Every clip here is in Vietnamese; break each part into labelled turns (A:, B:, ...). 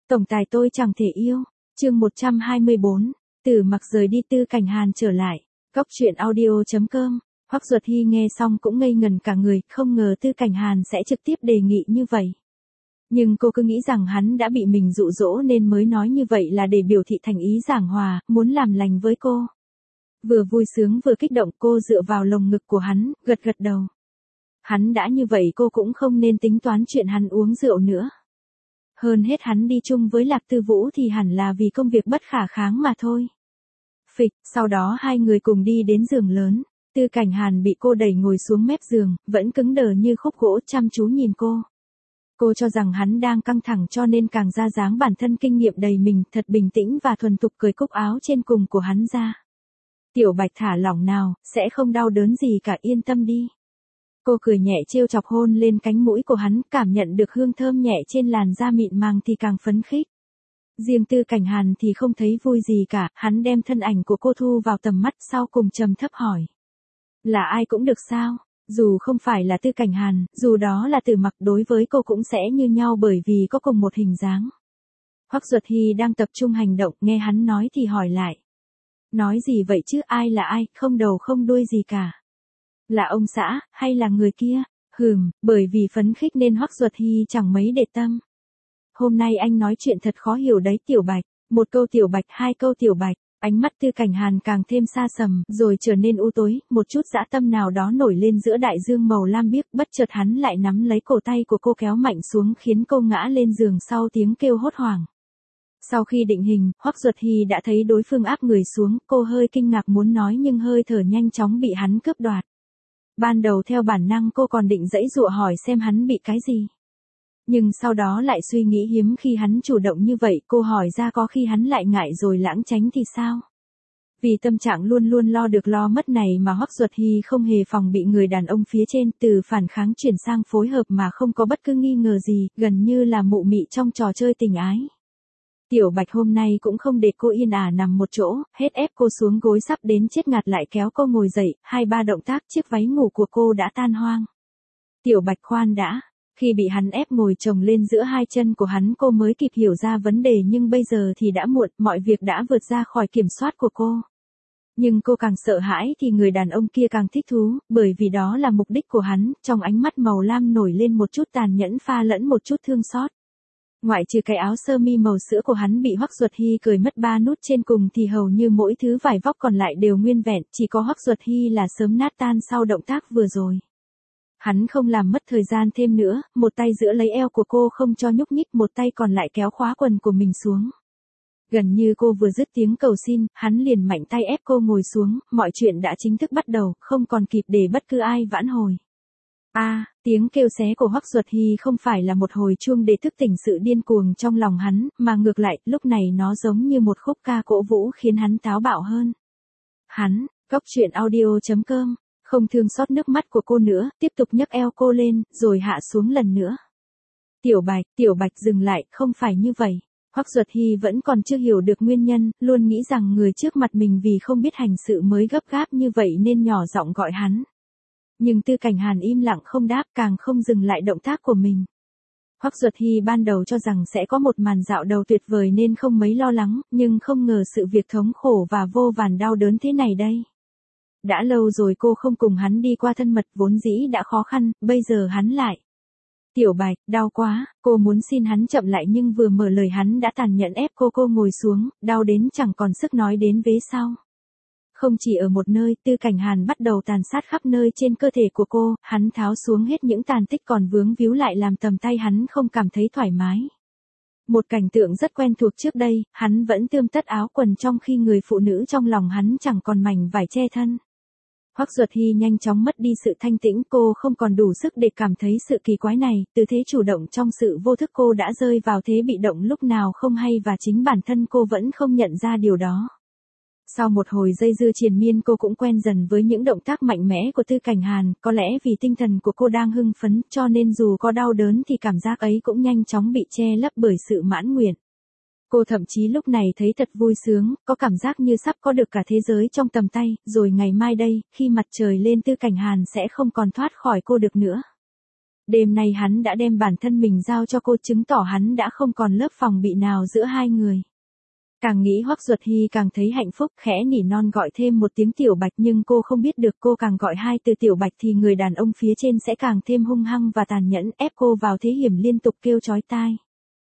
A: Tổng tài tôi chẳng thể yêu. Chương 124. Từ Mặc rời đi Tư Cảnh Hàn trở lại. Góc truyện audio.com. Hoắc Duật Hy nghe xong cũng ngây ngần cả người, không ngờ Tư Cảnh Hàn sẽ trực tiếp đề nghị như vậy. Nhưng cô cứ nghĩ rằng hắn đã bị mình dụ dỗ nên mới nói như vậy là để biểu thị thành ý giảng hòa, muốn làm lành với cô. Vừa vui sướng vừa kích động, cô dựa vào lồng ngực của hắn, gật gật đầu. Hắn đã như vậy cô cũng không nên tính toán chuyện hắn uống rượu nữa. Hơn hết hắn đi chung với Lạc Tư Vũ thì hẳn là vì công việc bất khả kháng mà thôi. Phịch, sau đó hai người cùng đi đến giường lớn. Tư Cảnh Hàn bị cô đẩy ngồi xuống mép giường, vẫn cứng đờ như khúc gỗ chăm chú nhìn cô. Cô cho rằng hắn đang căng thẳng cho nên càng ra dáng bản thân kinh nghiệm đầy mình, thật bình tĩnh và thuần thục cởi cúc áo trên cùng của hắn ra. Tiểu Bạch thả lỏng nào, sẽ không đau đớn gì cả, yên tâm đi. Cô cười nhẹ trêu chọc hôn lên cánh mũi của hắn, cảm nhận được hương thơm nhẹ trên làn da mịn màng thì càng phấn khích. Riêng Tư Cảnh Hàn thì không thấy vui gì cả, hắn đem thân ảnh của cô thu vào tầm mắt sau cùng trầm thấp hỏi. Là ai cũng được sao? Dù không phải là Tư Cảnh Hàn, dù đó là Từ Mặc, đối với cô cũng sẽ như nhau bởi vì có cùng một hình dáng. Hoắc Duật Hy đang tập trung hành động, nghe hắn nói thì hỏi lại. Nói gì vậy chứ, ai là ai, không đầu không đuôi gì cả. Là ông xã, hay là người kia? Bởi vì phấn khích nên Hoắc Duật Hy chẳng mấy để tâm. Hôm nay anh nói chuyện thật khó hiểu đấy Tiểu Bạch, một câu Tiểu Bạch, hai câu Tiểu Bạch, ánh mắt Tư Cảnh Hàn càng thêm xa sầm, rồi trở nên u tối, một chút dã tâm nào đó nổi lên giữa đại dương màu lam biếc, bất chợt hắn lại nắm lấy cổ tay của cô kéo mạnh xuống khiến cô ngã lên giường sau tiếng kêu hốt hoảng. Sau khi định hình, Hoắc Duật Hy đã thấy đối phương áp người xuống, cô hơi kinh ngạc muốn nói nhưng hơi thở nhanh chóng bị hắn cướp đoạt. Ban đầu theo bản năng cô còn định giãy giụa hỏi xem hắn bị cái gì. Nhưng sau đó lại suy nghĩ hiếm khi hắn chủ động như vậy, cô hỏi ra có khi hắn lại ngại rồi lãng tránh thì sao? Vì tâm trạng luôn luôn lo được lo mất này mà Hoắc Duật Hy không hề phòng bị người đàn ông phía trên, từ phản kháng chuyển sang phối hợp mà không có bất cứ nghi ngờ gì, gần như là mụ mị trong trò chơi tình ái. Tiểu Bạch hôm nay cũng không để cô yên nằm một chỗ, hết ép cô xuống gối sắp đến chết ngạt lại kéo cô ngồi dậy, 2-3 động tác chiếc váy ngủ của cô đã tan hoang. Tiểu Bạch khoan đã, khi bị hắn ép ngồi chồng lên giữa hai chân của hắn cô mới kịp hiểu ra vấn đề nhưng bây giờ thì đã muộn, mọi việc đã vượt ra khỏi kiểm soát của cô. Nhưng cô càng sợ hãi thì người đàn ông kia càng thích thú, bởi vì đó là mục đích của hắn, trong ánh mắt màu lam nổi lên một chút tàn nhẫn pha lẫn một chút thương xót. Ngoại trừ cái áo sơ mi màu sữa của hắn bị Hoắc Duật Hy cởi mất 3 nút trên cùng thì hầu như mỗi thứ vải vóc còn lại đều nguyên vẹn, chỉ có Hoắc Duật Hy là sớm nát tan sau động tác vừa rồi. Hắn không làm mất thời gian thêm nữa, một tay giữ lấy eo của cô không cho nhúc nhích, một tay còn lại kéo khóa quần của mình xuống. Gần như cô vừa dứt tiếng cầu xin, hắn liền mạnh tay ép cô ngồi xuống, mọi chuyện đã chính thức bắt đầu, không còn kịp để bất cứ ai vãn hồi. Tiếng kêu xé của Hoắc Duật Hy không phải là một hồi chuông để thức tỉnh sự điên cuồng trong lòng hắn, mà ngược lại, lúc này nó giống như một khúc ca cổ vũ khiến hắn táo bạo hơn. Hắn, góc truyện audio.com, không thương xót nước mắt của cô nữa, tiếp tục nhấc eo cô lên, rồi hạ xuống lần nữa. Tiểu Bạch dừng lại, không phải như vậy. Hoắc Duật Hy vẫn còn chưa hiểu được nguyên nhân, luôn nghĩ rằng người trước mặt mình vì không biết hành sự mới gấp gáp như vậy nên nhỏ giọng gọi hắn. Nhưng Tư Cảnh Hàn im lặng không đáp, càng không dừng lại động tác của mình. Hoắc Duật Hy ban đầu cho rằng sẽ có một màn dạo đầu tuyệt vời nên không mấy lo lắng, nhưng không ngờ sự việc thống khổ và vô vàn đau đớn thế này đây. Đã lâu rồi cô không cùng hắn đi qua thân mật, vốn dĩ đã khó khăn, bây giờ hắn lại. Tiểu Bạch, đau quá, cô muốn xin hắn chậm lại nhưng vừa mở lời hắn đã tàn nhẫn ép cô ngồi xuống, đau đến chẳng còn sức nói đến vế sau. Không chỉ ở một nơi, Tư Cảnh Hàn bắt đầu tàn sát khắp nơi trên cơ thể của cô, hắn tháo xuống hết những tàn tích còn vướng víu lại làm tầm tay hắn không cảm thấy thoải mái. Một cảnh tượng rất quen thuộc trước đây, hắn vẫn tươm tất áo quần trong khi người phụ nữ trong lòng hắn chẳng còn mảnh vải che thân. Hoắc Duật Hy nhanh chóng mất đi sự thanh tĩnh, cô không còn đủ sức để cảm thấy sự kỳ quái này, từ thế chủ động trong sự vô thức cô đã rơi vào thế bị động lúc nào không hay và chính bản thân cô vẫn không nhận ra điều đó. Sau một hồi dây dưa triền miên cô cũng quen dần với những động tác mạnh mẽ của Tư Cảnh Hàn, có lẽ vì tinh thần của cô đang hưng phấn cho nên dù có đau đớn thì cảm giác ấy cũng nhanh chóng bị che lấp bởi sự mãn nguyện. Cô thậm chí lúc này thấy thật vui sướng, có cảm giác như sắp có được cả thế giới trong tầm tay, rồi ngày mai đây, khi mặt trời lên Tư Cảnh Hàn sẽ không còn thoát khỏi cô được nữa. Đêm nay hắn đã đem bản thân mình giao cho cô, chứng tỏ hắn đã không còn lớp phòng bị nào giữa hai người. Càng nghĩ Hoắc Duật Hy càng thấy hạnh phúc, khẽ nỉ non gọi thêm một tiếng Tiểu Bạch, nhưng cô không biết được cô càng gọi hai từ Tiểu Bạch thì người đàn ông phía trên sẽ càng thêm hung hăng và tàn nhẫn, ép cô vào thế hiểm liên tục kêu chói tai.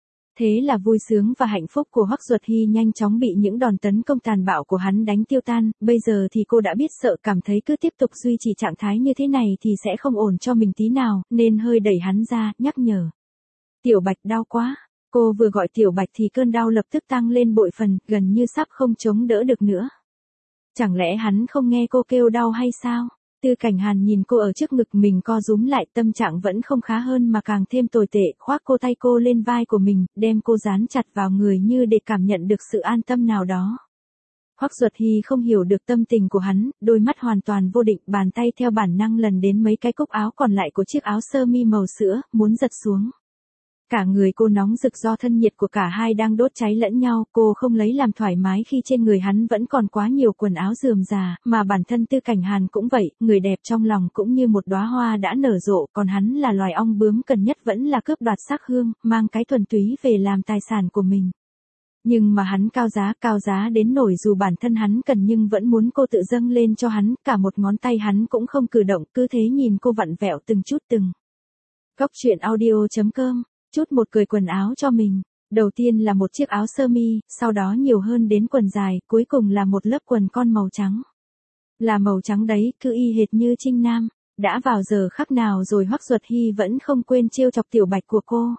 A: Thế là vui sướng và hạnh phúc của Hoắc Duật Hy nhanh chóng bị những đòn tấn công tàn bạo của hắn đánh tiêu tan, bây giờ thì cô đã biết sợ, cảm thấy cứ tiếp tục duy trì trạng thái như thế này thì sẽ không ổn cho mình tí nào, nên hơi đẩy hắn ra, nhắc nhở. Tiểu Bạch, đau quá. Cô vừa gọi Tiểu Bạch thì cơn đau lập tức tăng lên bội phần, gần như sắp không chống đỡ được nữa. Chẳng lẽ hắn không nghe cô kêu đau hay sao? Tư Cảnh Hàn nhìn cô ở trước ngực mình co rúm lại, tâm trạng vẫn không khá hơn mà càng thêm tồi tệ, khoác tay cô lên vai của mình, đem cô dán chặt vào người như để cảm nhận được sự an tâm nào đó. Hoắc Duật Hy không hiểu được tâm tình của hắn, đôi mắt hoàn toàn vô định, bàn tay theo bản năng lần đến mấy cái cúc áo còn lại của chiếc áo sơ mi màu sữa, muốn giật xuống. Cả người cô nóng rực do thân nhiệt của cả hai đang đốt cháy lẫn nhau, cô không lấy làm thoải mái khi trên người hắn vẫn còn quá nhiều quần áo rườm rà, mà bản thân Tư Cảnh Hàn cũng vậy, người đẹp trong lòng cũng như một đóa hoa đã nở rộ, còn hắn là loài ong bướm cần nhất vẫn là cướp đoạt sắc hương, mang cái thuần túy về làm tài sản của mình. Nhưng mà hắn cao giá đến nổi dù bản thân hắn cần nhưng vẫn muốn cô tự dâng lên cho hắn, cả một ngón tay hắn cũng không cử động, cứ thế nhìn cô vặn vẹo từng chút từng. Góc truyện audio.com Chút một cởi quần áo cho mình. Đầu tiên là một chiếc áo sơ mi, sau đó nhiều hơn đến quần dài, cuối cùng là một lớp quần con màu trắng. Là màu trắng đấy, cứ y hệt như Trinh Nam. Đã vào giờ khắc nào rồi Hoắc Duật Hy vẫn không quên trêu chọc Tiểu Bạch của cô.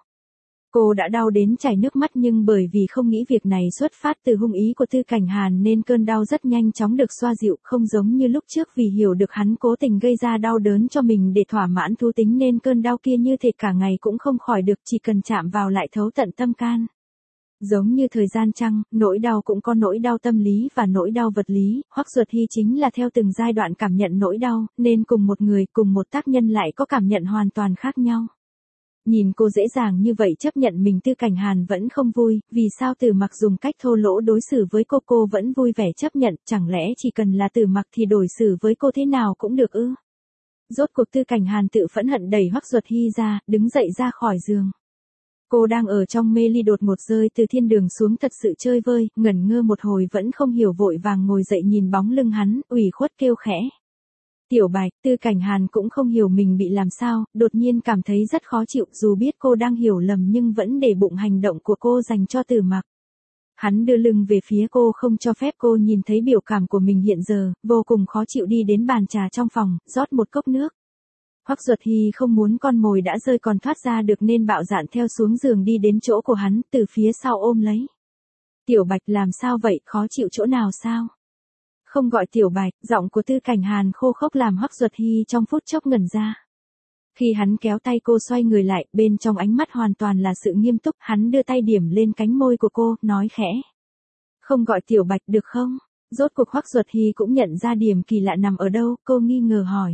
A: Cô đã đau đến chảy nước mắt nhưng bởi vì không nghĩ việc này xuất phát từ hung ý của Tư Cảnh Hàn nên cơn đau rất nhanh chóng được xoa dịu, không giống như lúc trước vì hiểu được hắn cố tình gây ra đau đớn cho mình để thỏa mãn thú tính nên cơn đau kia như thể cả ngày cũng không khỏi được, chỉ cần chạm vào lại thấu tận tâm can. Giống như thời gian trăng, nỗi đau cũng có nỗi đau tâm lý và nỗi đau vật lý, Hoắc Duật Hy chính là theo từng giai đoạn cảm nhận nỗi đau, nên cùng một người, cùng một tác nhân lại có cảm nhận hoàn toàn khác nhau. Nhìn cô dễ dàng như vậy chấp nhận mình, Tư Cảnh Hàn vẫn không vui, vì sao Tử Mặc dùng cách thô lỗ đối xử với cô vẫn vui vẻ chấp nhận, chẳng lẽ chỉ cần là Tử Mặc thì đối xử với cô thế nào cũng được ư? Rốt cuộc Tư Cảnh Hàn tự phẫn hận đẩy Hoắc Duật Hy ra, đứng dậy ra khỏi giường. Cô đang ở trong mê ly đột ngột rơi từ thiên đường xuống thật sự chơi vơi, ngẩn ngơ một hồi vẫn không hiểu, vội vàng ngồi dậy nhìn bóng lưng hắn, ủy khuất kêu khẽ. Tiểu Bạch. Tư Cảnh Hàn cũng không hiểu mình bị làm sao, đột nhiên cảm thấy rất khó chịu, dù biết cô đang hiểu lầm nhưng vẫn để bụng hành động của cô dành cho Tử Mặc. Hắn đưa lưng về phía cô không cho phép cô nhìn thấy biểu cảm của mình hiện giờ, vô cùng khó chịu đi đến bàn trà trong phòng, rót một cốc nước. Hoắc Duật Hy không muốn con mồi đã rơi còn thoát ra được nên bạo dạn theo xuống giường đi đến chỗ của hắn, từ phía sau ôm lấy. Tiểu Bạch, làm sao vậy, khó chịu chỗ nào sao? Không gọi Tiểu Bạch, giọng của Tư Cảnh Hàn khô khốc làm Hoắc Duật Hy trong phút chốc ngẩn ra. Khi hắn kéo tay cô xoay người lại, bên trong ánh mắt hoàn toàn là sự nghiêm túc, hắn đưa tay điểm lên cánh môi của cô, nói khẽ. Không gọi Tiểu Bạch được không? Rốt cuộc Hoắc Duật Hy cũng nhận ra điểm kỳ lạ nằm ở đâu, cô nghi ngờ hỏi.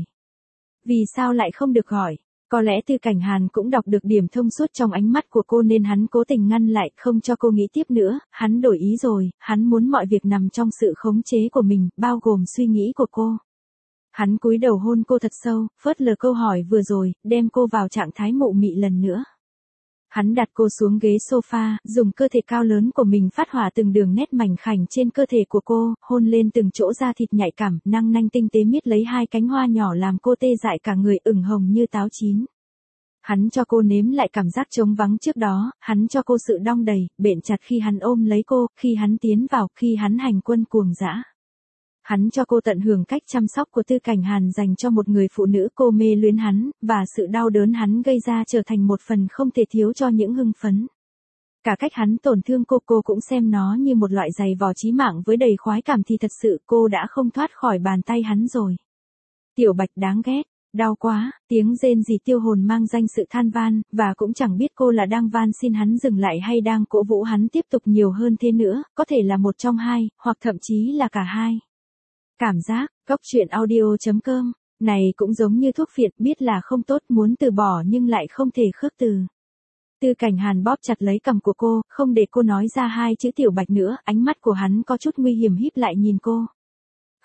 A: Vì sao lại không được gọi? Có lẽ Tư Cảnh Hàn cũng đọc được điểm thông suốt trong ánh mắt của cô nên hắn cố tình ngăn lại, không cho cô nghĩ tiếp nữa, hắn đổi ý rồi, hắn muốn mọi việc nằm trong sự khống chế của mình, bao gồm suy nghĩ của cô. Hắn cúi đầu hôn cô thật sâu, phớt lờ câu hỏi vừa rồi, đem cô vào trạng thái mụ mị lần nữa. Hắn đặt cô xuống ghế sofa, dùng cơ thể cao lớn của mình phát họa từng đường nét mảnh khảnh trên cơ thể của cô, hôn lên từng chỗ da thịt nhạy cảm, năng nanh tinh tế miết lấy hai cánh hoa nhỏ làm cô tê dại cả người, ửng hồng như táo chín. Hắn cho cô nếm lại cảm giác trống vắng trước đó, hắn cho cô sự đong đầy, bện chặt khi hắn ôm lấy cô, khi hắn tiến vào, khi hắn hành quân cuồng dã. Hắn cho cô tận hưởng cách chăm sóc của Tư Cảnh Hàn dành cho một người phụ nữ cô mê luyến hắn, và sự đau đớn hắn gây ra trở thành một phần không thể thiếu cho những hưng phấn. Cả cách hắn tổn thương cô cũng xem nó như một loại giày vò chí mạng với đầy khoái cảm thì thật sự cô đã không thoát khỏi bàn tay hắn rồi. Tiểu Bạch đáng ghét, đau quá, tiếng rên rỉ tiêu hồn mang danh sự than van, và cũng chẳng biết cô là đang van xin hắn dừng lại hay đang cổ vũ hắn tiếp tục nhiều hơn thế nữa, có thể là một trong hai, hoặc thậm chí là cả hai. Cảm giác, góc truyện audio.com, này cũng giống như thuốc phiện, biết là không tốt, muốn từ bỏ nhưng lại không thể khước từ. Tư Cảnh Hàn bóp chặt lấy cằm của cô, không để cô nói ra hai chữ Tiểu Bạch nữa, ánh mắt của hắn có chút nguy hiểm híp lại nhìn cô.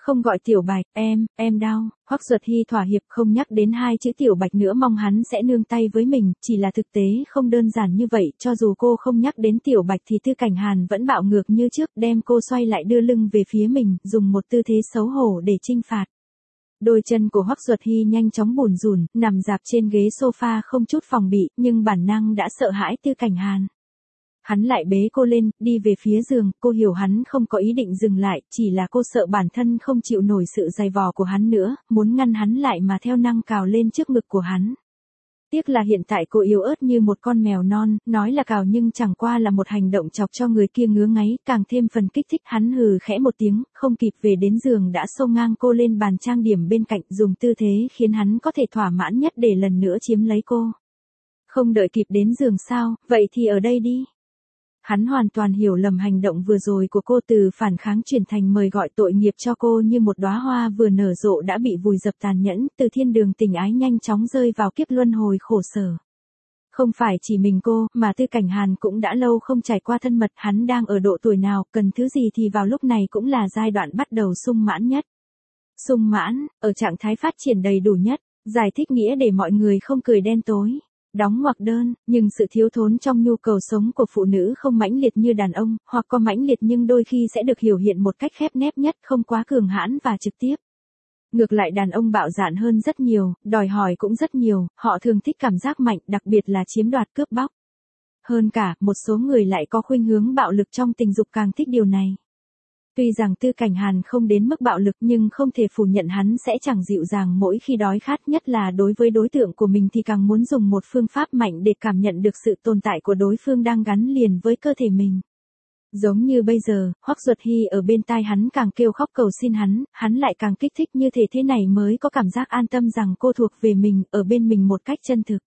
A: Không gọi Tiểu Bạch, em đau. Hoắc Duật Hy thỏa hiệp không nhắc đến hai chữ Tiểu Bạch nữa, mong hắn sẽ nương tay với mình, chỉ là thực tế không đơn giản như vậy, cho dù cô không nhắc đến Tiểu Bạch thì Tư Cảnh Hàn vẫn bạo ngược như trước, đem cô xoay lại đưa lưng về phía mình, dùng một tư thế xấu hổ để trinh phạt. Đôi chân của Hoắc Duật Hy nhanh chóng bủn rủn, nằm dạp trên ghế sofa không chút phòng bị, nhưng bản năng đã sợ hãi Tư Cảnh Hàn. Hắn lại bế cô lên, đi về phía giường, cô hiểu hắn không có ý định dừng lại, chỉ là cô sợ bản thân không chịu nổi sự dày vò của hắn nữa, muốn ngăn hắn lại mà theo năng cào lên trước ngực của hắn. Tiếc là hiện tại cô yếu ớt như một con mèo non, nói là cào nhưng chẳng qua là một hành động chọc cho người kia ngứa ngáy, càng thêm phần kích thích. Hắn hừ khẽ một tiếng, không kịp về đến giường đã xông ngang cô lên bàn trang điểm bên cạnh, dùng tư thế khiến hắn có thể thỏa mãn nhất để lần nữa chiếm lấy cô. Không đợi kịp đến giường sao, vậy thì ở đây đi. Hắn hoàn toàn hiểu lầm hành động vừa rồi của cô, từ phản kháng chuyển thành mời gọi tội nghiệp cho cô, như một đóa hoa vừa nở rộ đã bị vùi dập tàn nhẫn, từ thiên đường tình ái nhanh chóng rơi vào kiếp luân hồi khổ sở. Không phải chỉ mình cô, mà Tư Cảnh Hàn cũng đã lâu không trải qua thân mật, hắn đang ở độ tuổi nào, cần thứ gì thì vào lúc này cũng là giai đoạn bắt đầu sung mãn nhất. Sung mãn, ở trạng thái phát triển đầy đủ nhất, giải thích nghĩa để mọi người không cười đen tối. Đóng ngoặc đơn, nhưng sự thiếu thốn trong nhu cầu sống của phụ nữ không mãnh liệt như đàn ông, hoặc có mãnh liệt nhưng đôi khi sẽ được hiểu hiện một cách khép nép nhất, không quá cường hãn và trực tiếp. Ngược lại đàn ông bạo dạn hơn rất nhiều, đòi hỏi cũng rất nhiều, họ thường thích cảm giác mạnh, đặc biệt là chiếm đoạt cướp bóc. Hơn cả, một số người lại có khuynh hướng bạo lực trong tình dục, càng thích điều này. Tuy rằng Tư Cảnh Hàn không đến mức bạo lực nhưng không thể phủ nhận hắn sẽ chẳng dịu dàng mỗi khi đói khát, nhất là đối với đối tượng của mình thì càng muốn dùng một phương pháp mạnh để cảm nhận được sự tồn tại của đối phương đang gắn liền với cơ thể mình. Giống như bây giờ, Hoắc Duật Hy ở bên tai hắn càng kêu khóc cầu xin hắn lại càng kích thích, như thể thế này mới có cảm giác an tâm rằng cô thuộc về mình, ở bên mình một cách chân thực.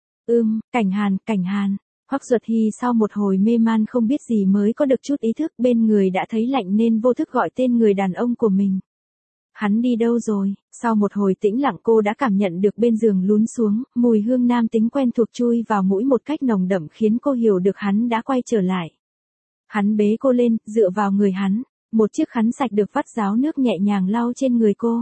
A: Cảnh Hàn. Hoắc Duật Hy sau một hồi mê man không biết gì mới có được chút ý thức, bên người đã thấy lạnh nên vô thức gọi tên người đàn ông của mình. Hắn đi đâu rồi? Sau một hồi tĩnh lặng cô đã cảm nhận được bên giường lún xuống, mùi hương nam tính quen thuộc chui vào mũi một cách nồng đậm khiến cô hiểu được hắn đã quay trở lại. Hắn bế cô lên, dựa vào người hắn, một chiếc khăn sạch được vắt ráo nước nhẹ nhàng lau trên người cô.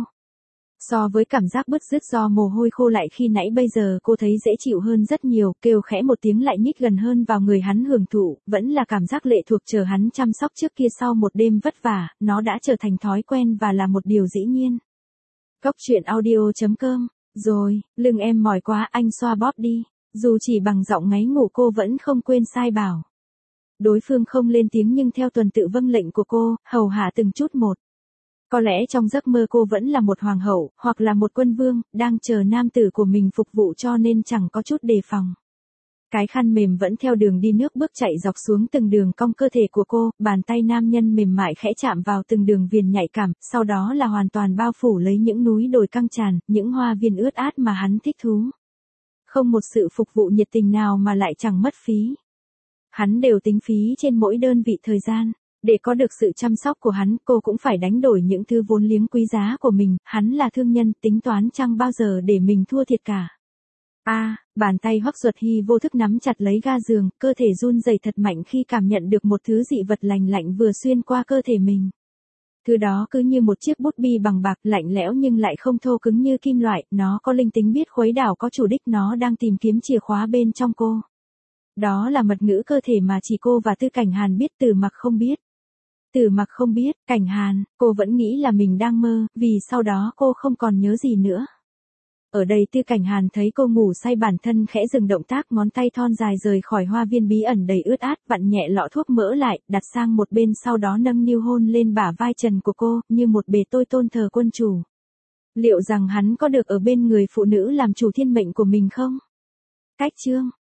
A: So với cảm giác bứt rứt do mồ hôi khô lại khi nãy, bây giờ cô thấy dễ chịu hơn rất nhiều, kêu khẽ một tiếng lại nhích gần hơn vào người hắn hưởng thụ, vẫn là cảm giác lệ thuộc chờ hắn chăm sóc trước kia sau một đêm vất vả, nó đã trở thành thói quen và là một điều dĩ nhiên. Cóc truyện audio.com, rồi, lưng em mỏi quá, anh xoa bóp đi, dù chỉ bằng giọng ngáy ngủ cô vẫn không quên sai bảo. Đối phương không lên tiếng nhưng theo tuần tự vâng lệnh của cô, hầu hạ từng chút một. Có lẽ trong giấc mơ cô vẫn là một hoàng hậu, hoặc là một quân vương, đang chờ nam tử của mình phục vụ cho nên chẳng có chút đề phòng. Cái khăn mềm vẫn theo đường đi nước bước chạy dọc xuống từng đường cong cơ thể của cô, bàn tay nam nhân mềm mại khẽ chạm vào từng đường viền nhạy cảm, sau đó là hoàn toàn bao phủ lấy những núi đồi căng tràn, những hoa viên ướt át mà hắn thích thú. Không một sự phục vụ nhiệt tình nào mà lại chẳng mất phí. Hắn đều tính phí trên mỗi đơn vị thời gian. Để có được sự chăm sóc của hắn, cô cũng phải đánh đổi những thứ vốn liếng quý giá của mình, hắn là thương nhân, tính toán chẳng bao giờ để mình thua thiệt cả. Bàn tay Hoắc Duật Hy vô thức nắm chặt lấy ga giường, cơ thể run rẩy thật mạnh khi cảm nhận được một thứ dị vật lành lạnh vừa xuyên qua cơ thể mình. Thứ đó cứ như một chiếc bút bi bằng bạc, lạnh lẽo nhưng lại không thô cứng như kim loại, nó có linh tính biết khuấy đảo, có chủ đích, nó đang tìm kiếm chìa khóa bên trong cô. Đó là mật ngữ cơ thể mà chỉ cô và Tư Cảnh Hàn biết, Tử Mặc không biết. Tử Mặc không biết, Cảnh Hàn, cô vẫn nghĩ là mình đang mơ, vì sau đó cô không còn nhớ gì nữa. Ở đây Tư Cảnh Hàn thấy cô ngủ say, bản thân khẽ dừng động tác, ngón tay thon dài rời khỏi hoa viên bí ẩn đầy ướt át, vặn nhẹ lọ thuốc mỡ lại, đặt sang một bên, sau đó nâng niu hôn lên bả vai trần của cô, như một bề tôi tôn thờ quân chủ. Liệu rằng hắn có được ở bên người phụ nữ làm chủ thiên mệnh của mình không? Cách chương